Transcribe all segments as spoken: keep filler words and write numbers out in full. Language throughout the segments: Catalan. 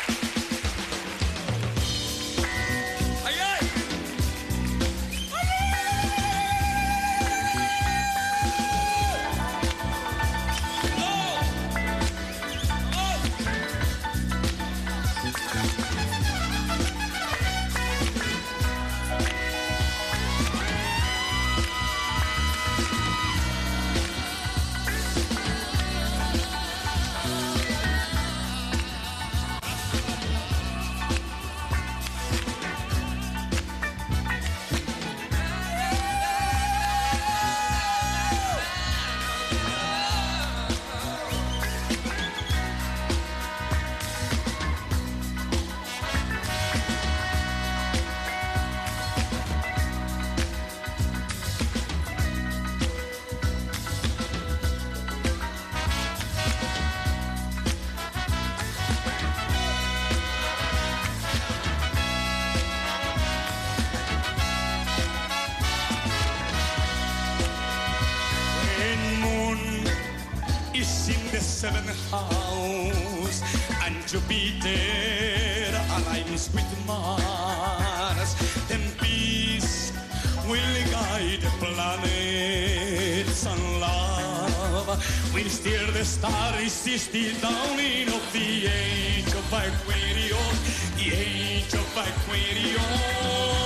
Seven house and Jupiter aligns with Mars, then peace will guide the planets and love will steer the stars still down in of the age of Aquarius, the age of Aquarius.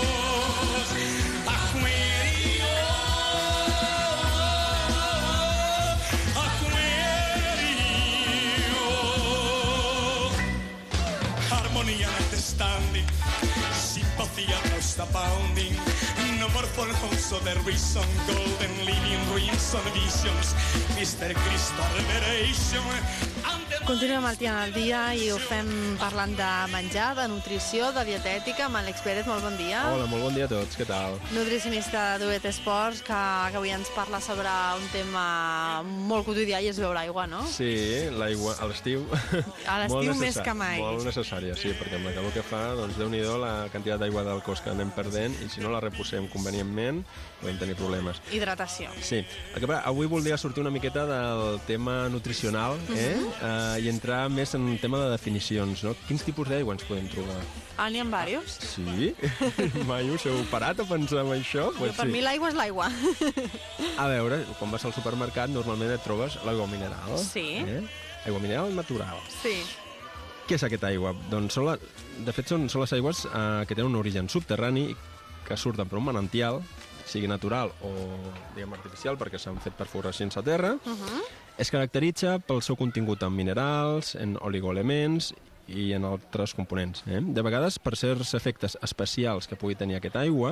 Understanding, sympathy and most abounding. No more for house of the reason, golden living ruins and visions. mister Cristo Revelation. Continuem al Tiana al dia i ho fem parlant de menjar, de nutrició, de dietètica, amb Àlex Pérez. Molt bon dia. Hola, molt bon dia a tots, què tal? Nutricionista d'U E T Esports, que, que avui ens parla sobre un tema molt quotidià i és beure aigua, no? Sí, l'aigua a l'estiu. A l'estiu més que mai. Molt necessària, sí, perquè amb la calor que fa, doncs Déu-n'hi-do la quantitat d'aigua del cos que anem perdent i si no la reposem convenientment podem tenir problemes. Hidratació. Sí. Avui voldria sortir una miqueta del tema nutricional, eh? Uh -huh. uh, i entrar més en un tema de definicions, no? Quins tipus d'aigua ens podem trobar? Ah, n'hi ha diversos? Sí? Mai us heu parat a pensar en això? Pues per sí. Mi l'aigua és l'aigua. A veure, quan vas al supermercat normalment et trobes l'aigua mineral. Sí. Eh? Aigua mineral natural. Sí. Què és aquesta aigua? Doncs són la... de fet són, són les aigües eh, que tenen un origen subterrani, que surten per un manantial, sigui natural o diguem artificial, perquè s'han fet perfuracions a terra. Uh-huh. Es caracteritza pel seu contingut en minerals, en oligoelements i en altres components. Eh? De vegades, per certs efectes especials que pugui tenir aquesta aigua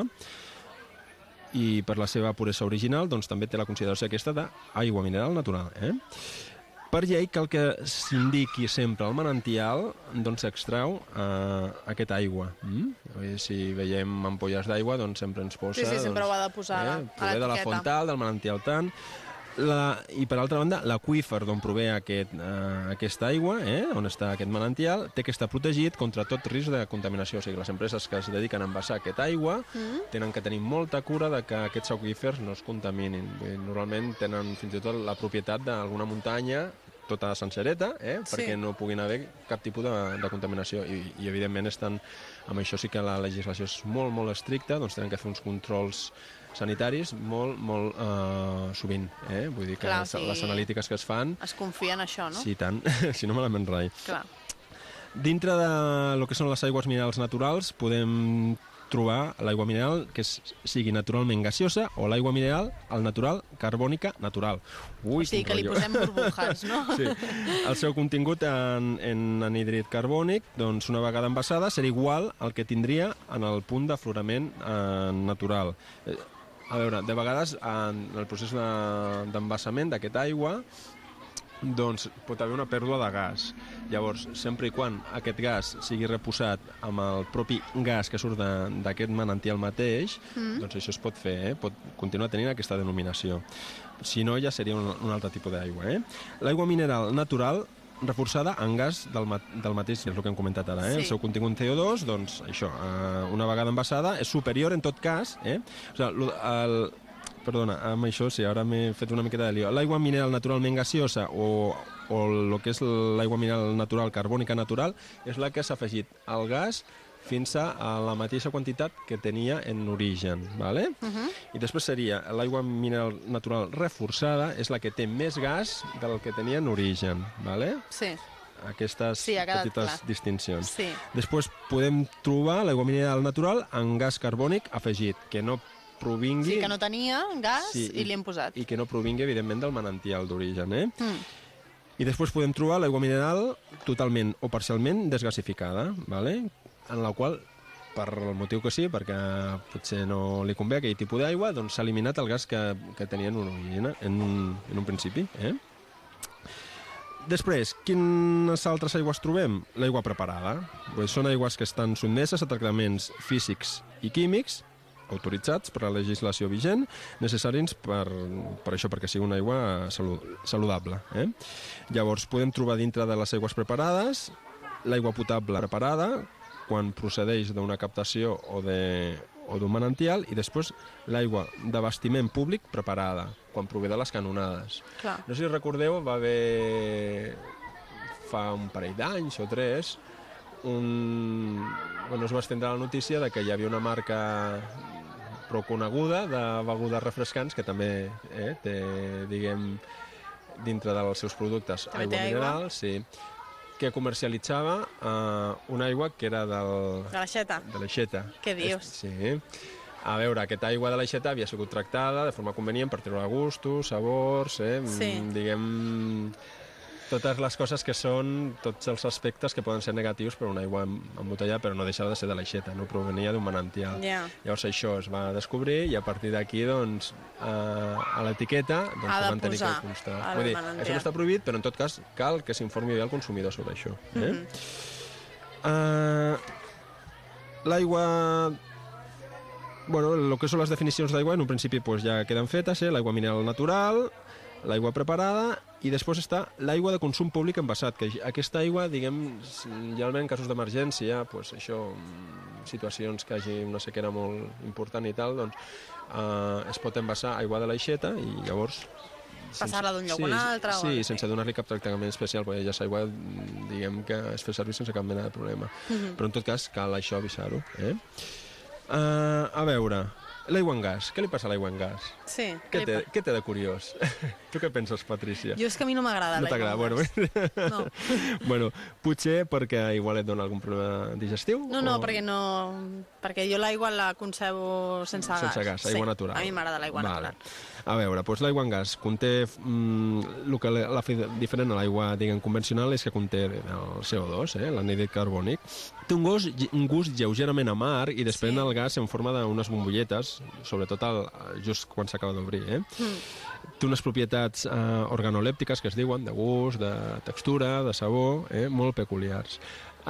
i per la seva puresa original, doncs també té la consideració aquesta d'aigua mineral natural. Eh? Per llei cal que s'indiqui sempre al manantial d'on s'extrau eh, aquesta aigua. Mm? Si veiem ampolles d'aigua, doncs sempre ens posa... Sí, sí, sempre doncs, ho ha de posar eh, a l'etiqueta. Prové de la fontal, del manantial tant. La, I per altra banda, l'aqüífer d'on prové aquest, eh, aquesta aigua, eh, on està aquest manantial, té que estar protegit contra tot risc de contaminació. O sigui, les empreses que es dediquen a envasar aquesta aigua mm. tenen que tenir molta cura de que aquests aqüífers no es contaminin. Normalment tenen fins i tot la propietat d'alguna muntanya tota sencereta, eh, sí. perquè no puguin haver cap tipus de, de contaminació. I, I evidentment estan, amb això sí que la legislació és molt, molt estricta, doncs tenen que fer uns controls sanitaris molt, molt uh, sovint. Eh? Vull dir que Clar, les, sí. les analítiques que es fan... Es confia en això, no? Sí, tant. Si no, malament rai. Clar. Dintre de lo que són les aigües minerals naturals podem trobar l'aigua mineral que és, sigui naturalment gaseosa o l'aigua mineral, al natural, carbònica natural. Ui, o sigui, que li posem burbujas, no? Sí. El seu contingut en, en anhídrid carbònic, doncs una vegada envasada, serà igual al que tindria en el punt d'aflorament eh, natural. Eh, a veure, de vegades en el procés d'envasament de, d'aquesta aigua doncs pot haver una pèrdua de gas. Llavors, sempre i quan aquest gas sigui reposat amb el propi gas que surt d'aquest manantial mateix, mm. doncs això es pot fer, eh? Pot continuar tenint aquesta denominació. Si no, ja seria un, un altre tipus d'aigua. Eh? L'aigua mineral natural reforçada en gas del, ma del mateix, és el que hem comentat ara, eh? Sí. El seu contingut C O dos, doncs això, eh, una vegada envasada, és superior en tot cas, eh? O sigui, el, perdona, amb això sí, ara m'he fet una miqueta de lío. L'aigua mineral naturalment gaseosa o, o el que és l'aigua mineral natural, carbònica natural, és la que s'ha afegit al gas fins a la mateixa quantitat que tenia en origen, ¿vale? Uh-huh. I després seria l'aigua mineral natural reforçada, és la que té més gas del que tenia en origen, ¿vale? Sí. Aquestes sí, petites clar. distincions. Sí. Després podem trobar l'aigua mineral natural en gas carbònic afegit, que no provingui... Sí, que no tenia gas sí, i, i li hem posat. I que no provingui, evidentment, del manantial d'origen, eh? Mm. I després podem trobar l'aigua mineral totalment o parcialment desgasificada, ¿vale? En la qual, per el motiu que sí, perquè potser no li convé aquell tipus d'aigua, doncs s'ha eliminat el gas que, que tenia en un, origen, en un, en un principi, eh? Després, quines altres aigües trobem? L'aigua preparada. Pues són aigües que estan sotmeses a tractaments físics i químics autoritzats per la legislació vigent, necessaris per, per això, perquè sigui una aigua saludable. Eh? Llavors, podem trobar dintre de les aigües preparades l'aigua potable preparada, quan procedeix d'una captació o de, o d'un manantial, i després l'aigua d'abastiment públic preparada, quan prové de les canonades. Clar. No sé si recordeu, va haver fa un parell d'anys o tres, un... bueno, es va estendre la notícia de que hi havia una marca prou coneguda de begudes refrescants que també eh, té, diguem, dintre dels seus productes també aigua mineral, aigua? sí, que comercialitzava eh, una aigua que era del... De l'aixeta? De l'aixeta. Què dius? És, sí. A veure, aquesta aigua de l'aixeta havia sigut tractada de forma convenient per treure gustos, sabors, eh, sí. diguem, totes les coses que són, tots els aspectes que poden ser negatius per una aigua embotellada, però no deixava de ser de l'aixeta, no provenia d'un manantial. Yeah. Llavors això es va descobrir i a partir d'aquí, doncs, a, a l'etiqueta doncs, ha de van tenir posar que constar. el Vull dir, manantial. això no està prohibit, però en tot cas cal que s'informi bé el consumidor sobre això. Eh? Mm-hmm. uh, l'aigua... Bueno, el que són les definicions d'aigua, en un principi pues, ja queden fetes, eh? L'aigua mineral natural, l'aigua preparada, i després està l'aigua de consum públic envasat, que aquesta aigua, diguem, generalment en casos d'emergència, pues, això, situacions que hagi una sequera molt important i tal, doncs eh, es pot envasar aigua de l'aixeta i llavors... Passar-la d'un lloc sí, a un altre? Sí, o... sense donar-li cap tractament especial, perquè ja és aigua, diguem, que es fa servir sense cap mena de problema. Mm-hmm. Però en tot cas cal això avisar-ho, eh? Uh, a veure, l'aigua en gas. Què li passa a l'aigua en gas? Sí. Què té, què té de curiós? Tu què penses, Patrícia? Jo és que a mi no m'agrada no l'aigua bueno, en gas. No. bueno, potser perquè igual et dona algun problema digestiu? No, no, o... perquè no... Perquè jo l'aigua la concebo sense gas. Sense gas, aigua sí. natural. A mi m'agrada l'aigua vale. natural. A veure, doncs l'aigua en gas conté... Mm, el que la fa diferent a l'aigua, diguem, convencional és que conté el C O dos, eh, l'anhídrid carbònic. Té un gust, un gust lleugerament amarg i desprèn Sí. el gas en forma d'unes bombolletes, sobretot el, just quan s'acaba d'obrir, eh? Mm. Té unes propietats eh, organolèptiques que es diuen, de gust, de textura, de sabor, eh, molt peculiars.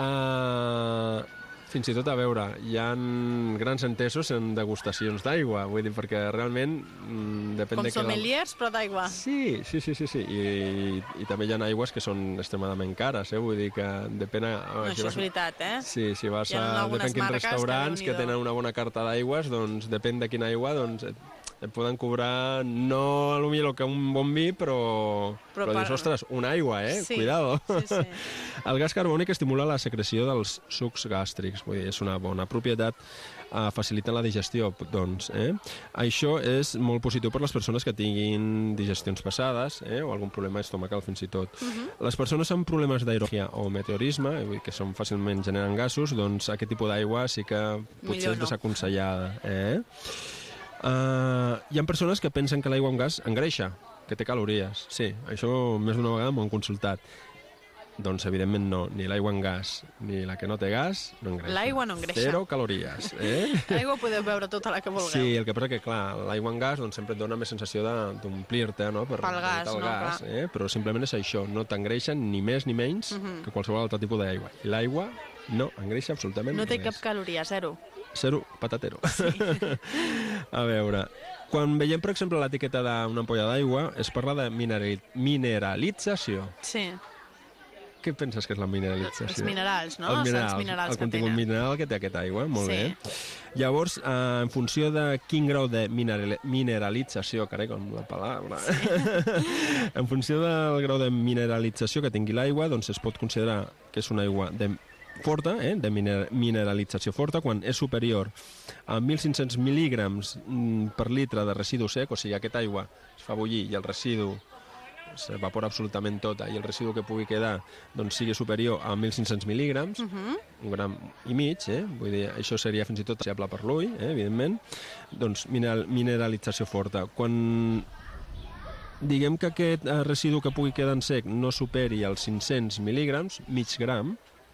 Uh, fins i tot, a veure, hi ha grans entesos en degustacions d'aigua, vull dir, perquè realment mm, depèn Com de que... sommeliers, però d'aigua. Sí, sí, sí, sí, sí. I, i també hi ha aigües que són extremadament cares, eh? Vull dir que depèn... A, No, si això vas... és veritat, eh? Sí, si vas Hi ha a... algunes Depèn quins marques que restaurants que, Déu-n'hi-do. tenen una bona carta d'aigües, doncs depèn de quina aigua, doncs et, et poden cobrar no a lo millor que un bon vi, però... Però Però, dius, per- ostres, una aigua, eh? Sí, Cuidado. sí, sí. El gas carbònic estimula la secreció dels sucs gàstrics, vull dir, és una bona propietat, eh, facilita la digestió, doncs, eh? Això és molt positiu per les persones que tinguin digestions passades, eh? O algun problema estomacal, fins i tot. Mhm. Les persones amb problemes d'aerofia o meteorisme, eh, vull dir, que són fàcilment generant gasos, doncs aquest tipus d'aigua sí que potser Millor és no. desaconsellada, eh? Uh, hi ha persones que pensen que l'aigua amb gas engreixa, que té calories. Sí, això més d'una vegada m'ho han consultat. Doncs, evidentment, no. Ni l'aigua en gas, ni la que no té gas, no engreixa. L'aigua no engreixa. Zero calories, eh? L'aigua podeu beure tota la que vulgueu. Sí, el que passa que, clar, l'aigua en gas doncs, sempre et dona més sensació de- d'omplir-te, no? Per, Pel gas, el no? gas, Clar. eh? Però simplement és això, no t'engreixa ni més ni menys Mhm. que qualsevol altre tipus d'aigua. I l'aigua no engreixa absolutament No té res. cap caloria, zero. Zero patatero. Sí. A veure, quan veiem, per exemple, l'etiqueta d'una ampolla d'aigua, es parla de minerali- mineralització. Sí. què penses que és la mineralització? Els minerals, no? Els minerals, Els minerals el que contingut tenen. mineral que té aquesta aigua, molt Sí. bé. Llavors, eh, en funció de quin grau de mineral- mineralització, carai, com la paraula, sí. En funció del grau de mineralització que tingui l'aigua, doncs es pot considerar que és una aigua de forta, eh, de miner mineralització forta, quan és superior a mil cinc-cents mil·lígrams per litre de residu sec, o sigui, aquesta aigua es fa bullir i el residu s'evapora absolutament tota i el residu que pugui quedar doncs, sigui superior a mil cinc-cents mil·lígrams, uh -huh. un gram i mig, eh? Vull dir, això seria fins i tot apreciable per l'ull, eh? Evidentment, doncs mineral mineralització forta. Quan diguem que aquest residu que pugui quedar en sec no superi els cinc-cents mil·lígrams, mig gram,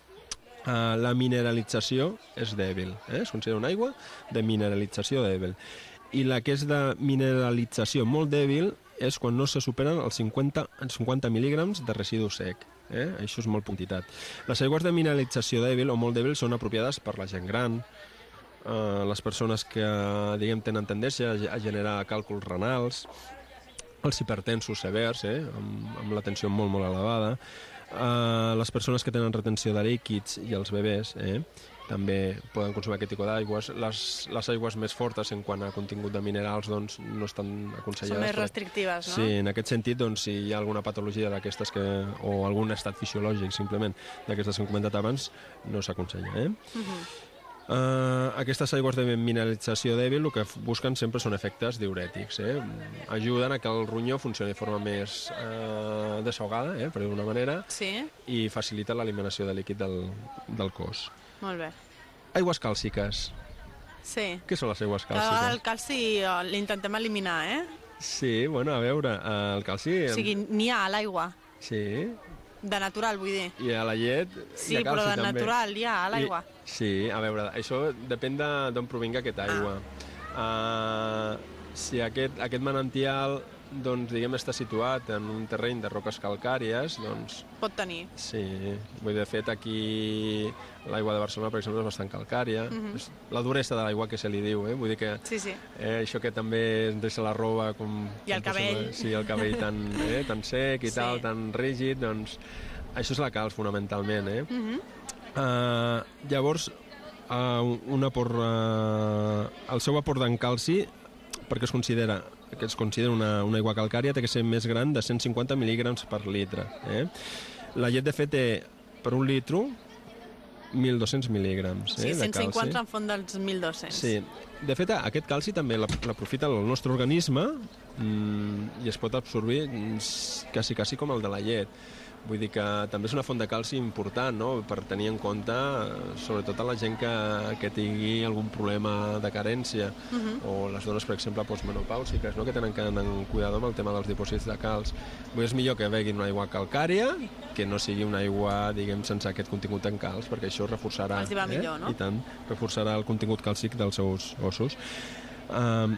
Uh, la mineralització és dèbil, eh? Es considera una aigua de mineralització dèbil. I la que és de mineralització molt dèbil és quan no se superen els cinquanta, cinquanta mil·lígrams de residu sec. Eh? Això és molt quantitat. Les aigües de mineralització dèbil o molt dèbil són apropiades per la gent gran, uh, les persones que diguem tenen tendència a generar càlculs renals, els hipertensos severs, eh? amb, amb la tensió molt, molt elevada, Uh, les persones que tenen retenció de líquids i els bebès eh, també poden consumir aquest tipus d'aigües. Les, les aigües més fortes en quant a contingut de minerals doncs, no estan aconsellades. Són més restrictives, no? Sí, en aquest sentit, doncs, si hi ha alguna patologia d'aquestes que, o algun estat fisiològic simplement d'aquestes que hem comentat abans, no s'aconsella. Eh? Uh-huh. Uh, aquestes aigües de mineralització dèbil el que busquen sempre són efectes diurètics, eh? Ajuden a que el ronyó funcioni de forma més uh, desahogada, eh? Per dir d'una manera, sí. I facilita l'eliminació de líquid del, del cos. Molt bé. Aigües càlciques. Sí. Què són les aigües Cada càlciques? vegada el calci l'intentem eliminar, eh? Sí, bueno, a veure, el calci... O sigui, n'hi ha a l'aigua. Sí. De natural, vull dir. I a la llet Sí, hi ha calci, però de també. natural hi ha a l'aigua. I, sí, a veure, això depèn d'on provinga aquesta aigua. Ah. Uh, si aquest, aquest manantial, doncs, diguem, està situat en un terreny de roques calcàries, doncs... Pot tenir. Sí, vull dir, de fet, aquí l'aigua de Barcelona, per exemple, és bastant calcària. Uh -huh. És la duresa de l'aigua que se li diu, eh? Vull dir que sí, sí. Eh, això que també ens deixa la roba com... I el com cabell. Sembla, sí, el cabell tan, eh, tan sec i sí. tal, tan rígid, doncs això és la calç, fonamentalment, eh? Uh -huh. uh, llavors, uh, un aport, uh, el seu aport d'en calci, perquè es considera que es considera una, una aigua calcària, té que ser més gran de cent cinquanta mil·lígrams per litre. Eh? La llet, de fet, té per un litro mil dos-cents mil·lígrams eh, sí, de calci. cent cinquanta en font dels mil dos-cents. Sí. De fet, aquest calci també l'aprofita el nostre organisme mmm, i es pot absorbir quasi, quasi com el de la llet. Vull dir que també és una font de calci important, no?, per tenir en compte, sobretot a la gent que, que tingui algun problema de carència, uh-huh. o les dones, per exemple, postmenopàusiques, no?, que tenen que anar en cuidador amb el tema dels dipòsits de calç. Vull dir, és millor que beguin una aigua calcària que no sigui una aigua, diguem, sense aquest contingut en calç, perquè això reforçarà... Els hi va eh? millor, no? I tant, reforçarà el contingut càlcic dels seus ossos. Uh,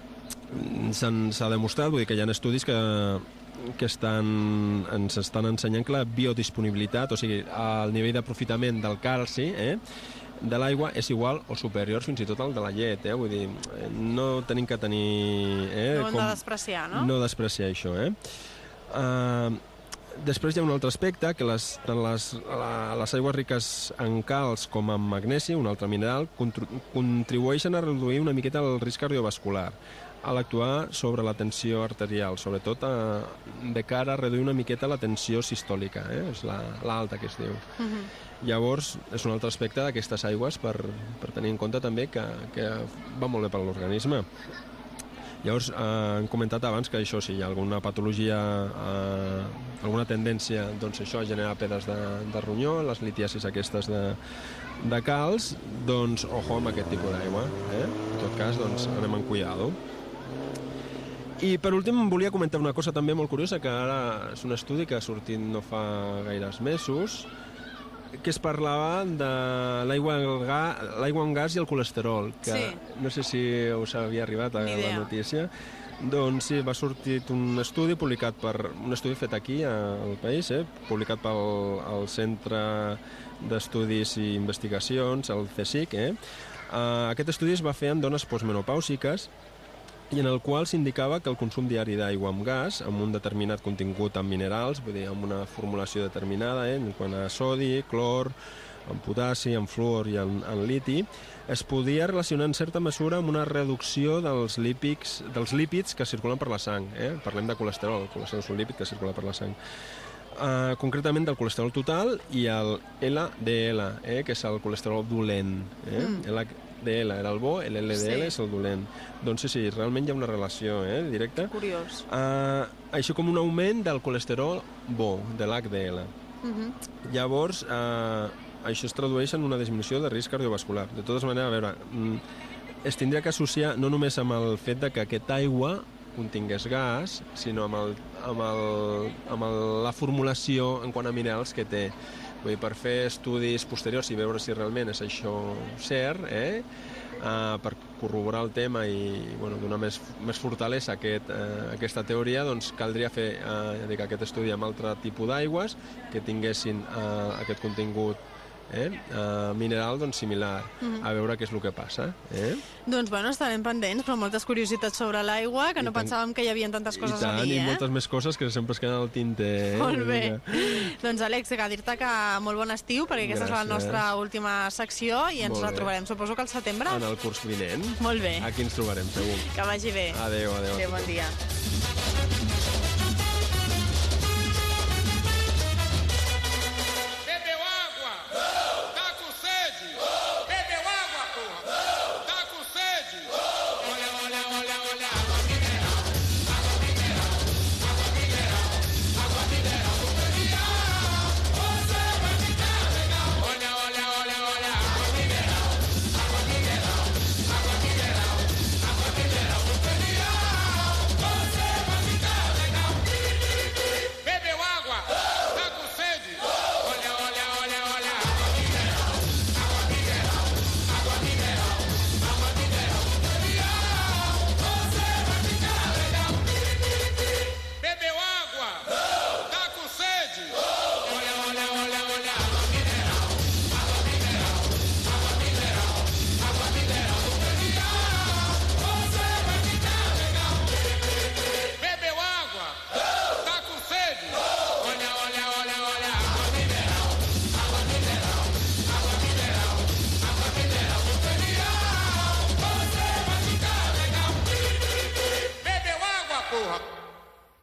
S'ha demostrat, vull dir que hi ha estudis que que estan, ens estan ensenyant que la biodisponibilitat, o sigui, el nivell d'aprofitament del calci eh, de l'aigua és igual o superior fins i tot al de la llet, eh? Vull dir, no tenim que tenir... Eh, no ho hem com, de despreciar, no? No despreciar això, eh? Uh, després hi ha un altre aspecte, que les, tant les, la, les aigües riques en calç com en magnesi, un altre mineral, contribueixen a reduir una miqueta el risc cardiovascular, a l'actuar sobre la tensió arterial, sobretot a, de cara a reduir una miqueta la tensió sistòlica, eh? És l'alta la, que es diu. Uh-huh. Llavors, és un altre aspecte d'aquestes aigües per, per tenir en compte també que, que va molt bé per l'organisme. Llavors, eh, hem comentat abans que això, si hi ha alguna patologia, eh, alguna tendència, doncs això, a generar pedres de, de ronyó, les litiasis aquestes de, de calç, doncs, ojo amb aquest tipus d'aigua. Eh? En tot cas, doncs, anem amb cuidado. I per últim volia comentar una cosa també molt curiosa, que ara és un estudi que ha sortit no fa gaires mesos, que es parlava de l'aigua en gas i el colesterol, que sí. No sé si us havia arribat a la notícia. Doncs sí, va sortir un estudi publicat per un estudi fet aquí al país, eh? Publicat pel el Centre d'Estudis i Investigacions, el CSIC. Eh? Uh, aquest estudi es va fer en dones postmenopàusiques i en el qual s'indicava que el consum diari d'aigua amb gas, amb un determinat contingut en minerals, vull dir, amb una formulació determinada, eh, en quant a sodi, clor, en potassi, en fluor i en, en liti, es podia relacionar en certa mesura amb una reducció dels lípids, dels lípids que circulen per la sang. Eh? Parlem de colesterol, el colesterol és un lípid que circula per la sang. Uh, concretament del colesterol total i el L D L, eh? que és el colesterol dolent. Eh? Mm. L D L era el bo, l'L D L sí. és el dolent. Doncs sí, sí, realment hi ha una relació eh, directa. Curiós. Uh, això com un augment del colesterol bo, de l'H D L. Mm-hmm. Llavors, uh, això es tradueix en una disminució de risc cardiovascular. De totes maneres, a veure, es tindria que associar no només amb el fet de que aquesta aigua contingués gas, sinó amb, el, amb, el, amb el, la formulació en quant a minerals que té. Vull dir, per fer estudis posteriors i veure si realment és això cert, eh? Uh, per corroborar el tema i bueno, donar més, més fortalesa a aquest, uh, aquesta teoria, doncs caldria fer uh, ja dic, aquest estudi amb altre tipus d'aigües que tinguessin uh, aquest contingut eh? uh, mineral doncs, similar, mm-hmm. a veure què és el que passa. Eh? Doncs bueno, estarem pendents, però moltes curiositats sobre l'aigua, que I no tant, pensàvem que hi havia tantes coses tant, a dir. I eh? moltes més coses que sempre es queden al tinter. Eh? Molt bé. Doncs Àlex, que dir-te que molt bon estiu, perquè aquesta Gràcies. és la nostra última secció i ens molt retrobarem, bé. Suposo que al setembre. En el curs vinent. Molt bé. Aquí ens trobarem, segur. Que vagi bé. Adéu, adéu. Adéu, bon dia.